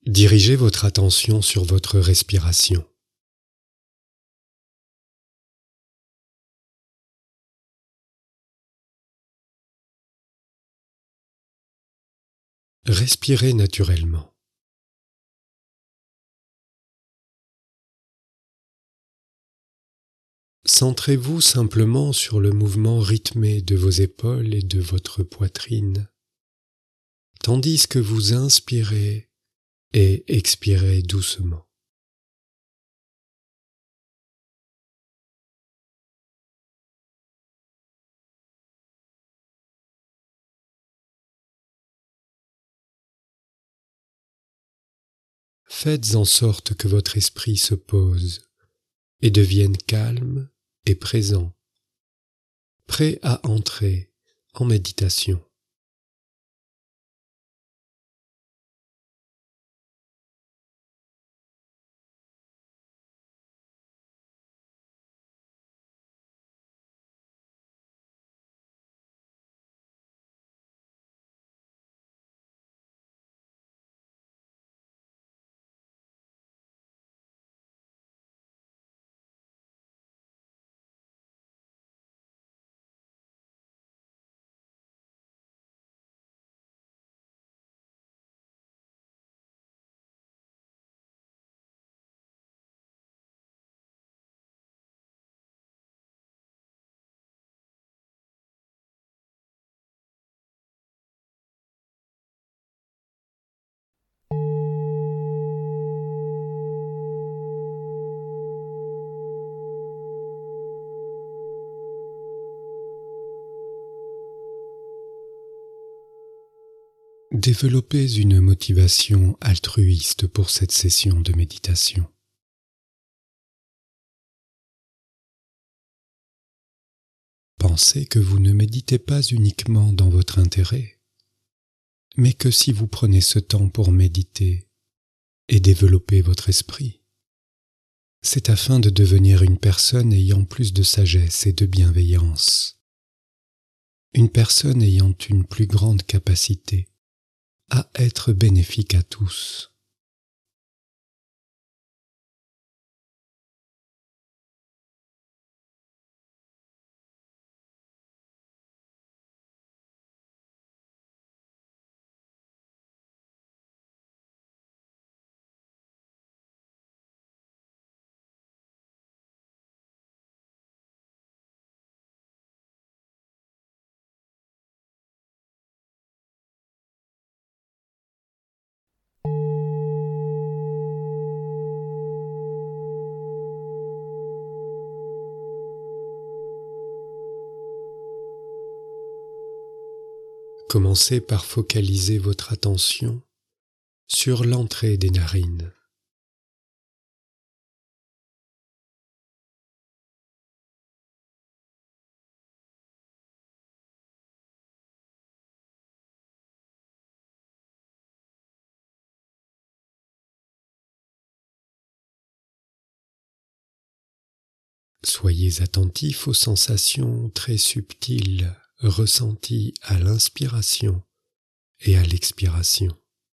Dirigez votre attention sur votre respiration. Respirez naturellement. Centrez-vous simplement sur le mouvement rythmé de vos épaules et de votre poitrine, tandis que vous inspirez et expirez doucement. Faites en sorte que votre esprit se pose et devienne calme et présent, prêt à entrer en méditation. Développez une motivation altruiste pour cette session de méditation. Pensez que vous ne méditez pas uniquement dans votre intérêt, mais que si vous prenez ce temps pour méditer et développer votre esprit, c'est afin de devenir une personne ayant plus de sagesse et de bienveillance, une personne ayant une plus grande capacité à être bénéfique à tous. Commencez par focaliser votre attention sur l'entrée des narines. Soyez attentif aux sensations très subtiles ressenties à l'inspiration et à l'expiration.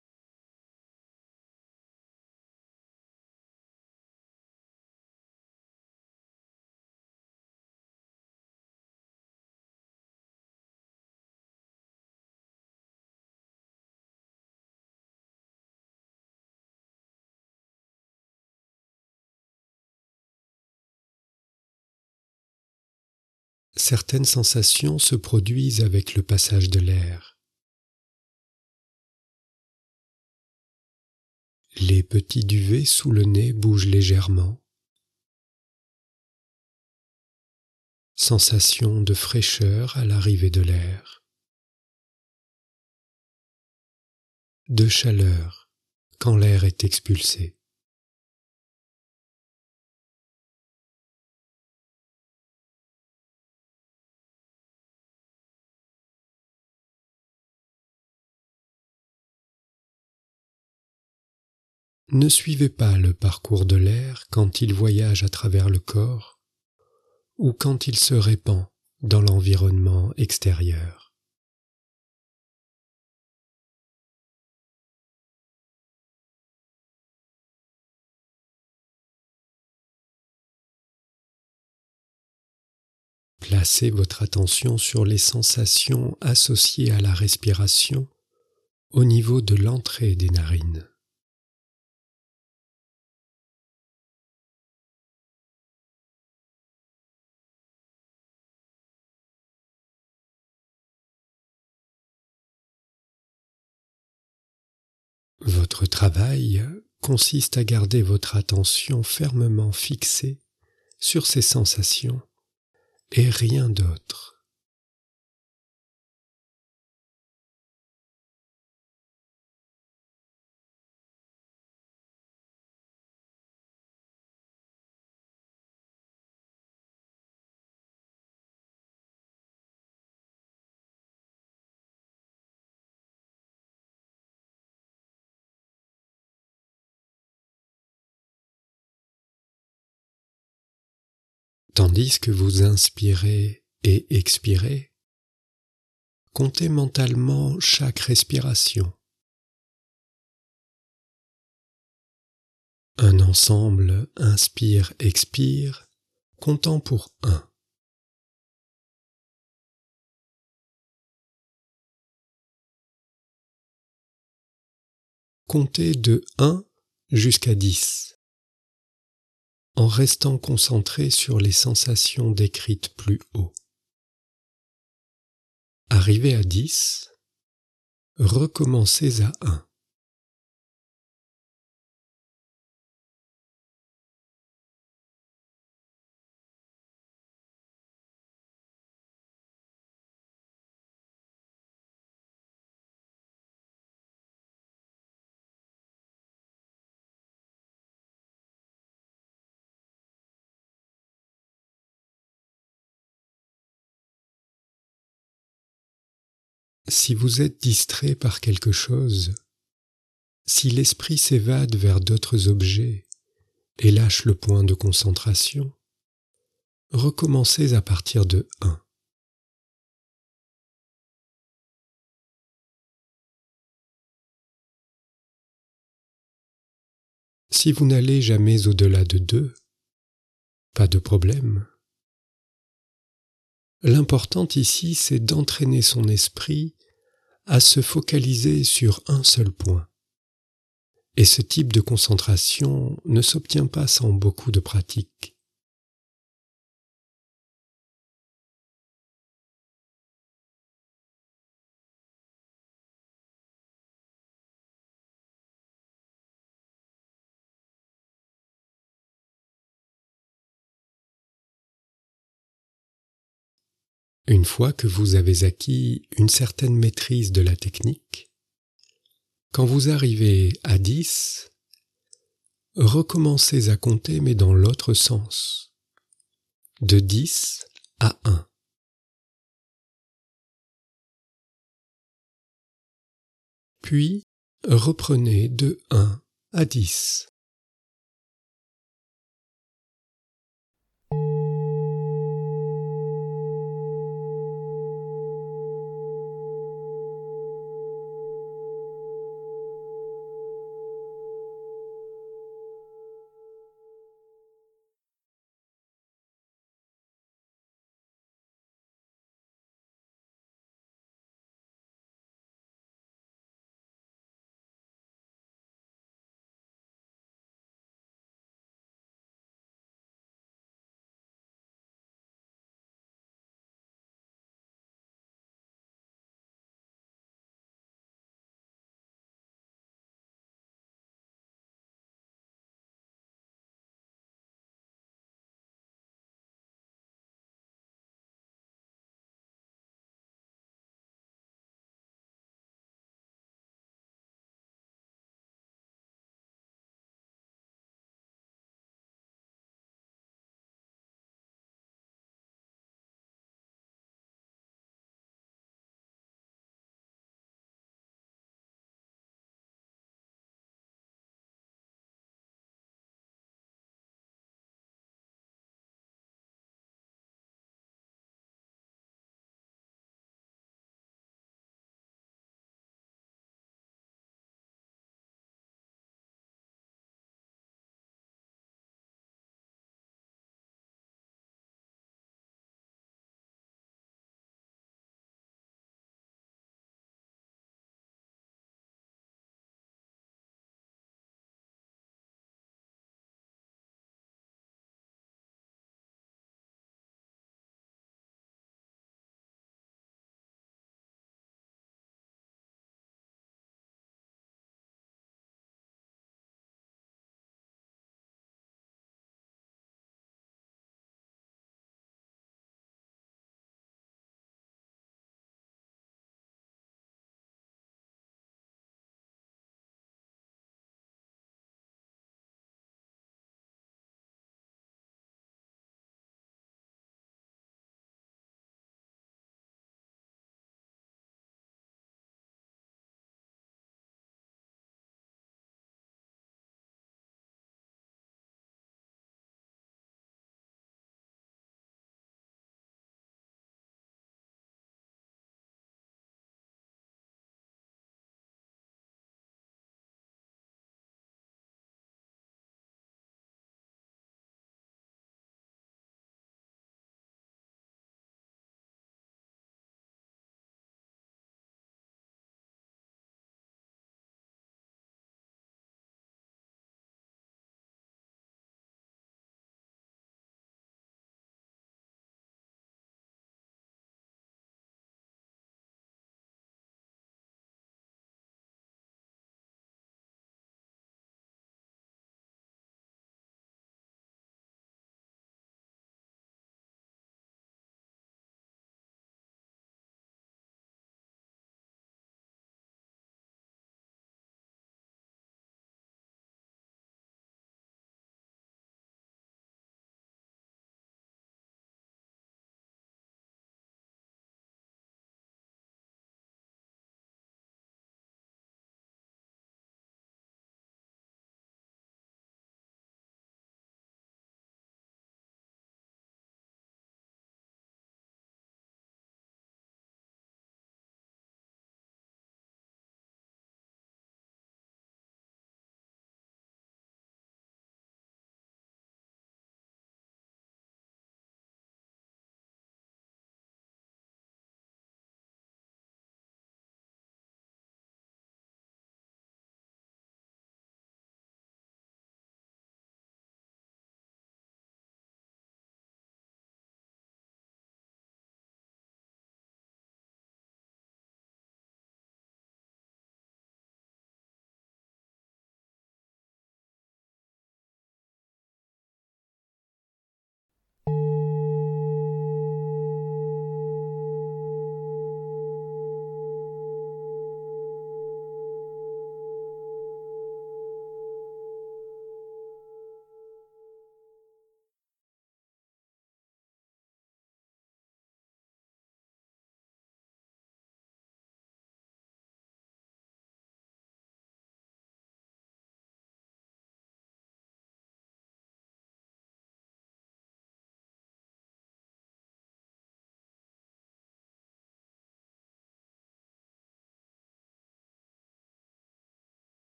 Certaines sensations se produisent avec le passage de l'air. Les petits duvets sous le nez bougent légèrement. Sensation de fraîcheur à l'arrivée de l'air. De chaleur quand l'air est expulsé. Ne suivez pas le parcours de l'air quand il voyage à travers le corps ou quand il se répand dans l'environnement extérieur. Placez votre attention sur les sensations associées à la respiration au niveau de l'entrée des narines. Votre travail consiste à garder votre attention fermement fixée sur ces sensations et rien d'autre. Tandis que vous inspirez et expirez, comptez mentalement chaque respiration. Un ensemble inspire-expire, comptant pour 1. Comptez de 1 jusqu'à 10, en restant concentré sur les sensations décrites plus haut. Arrivé à 10, recommencez à 1. Si vous êtes distrait par quelque chose, si l'esprit s'évade vers d'autres objets et lâche le point de concentration, recommencez à partir de 1. Si vous n'allez jamais au-delà de 2, pas de problème. L'important ici, c'est d'entraîner son esprit à se focaliser sur un seul point. Et ce type de concentration ne s'obtient pas sans beaucoup de pratique. Une fois que vous avez acquis une certaine maîtrise de la technique, quand vous arrivez à 10, recommencez à compter mais dans l'autre sens, de 10 à 1. Puis, reprenez de 1 à 10.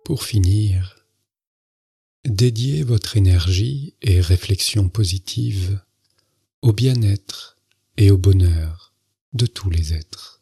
Pour finir, dédiez votre énergie et réflexion positive au bien-être et au bonheur de tous les êtres.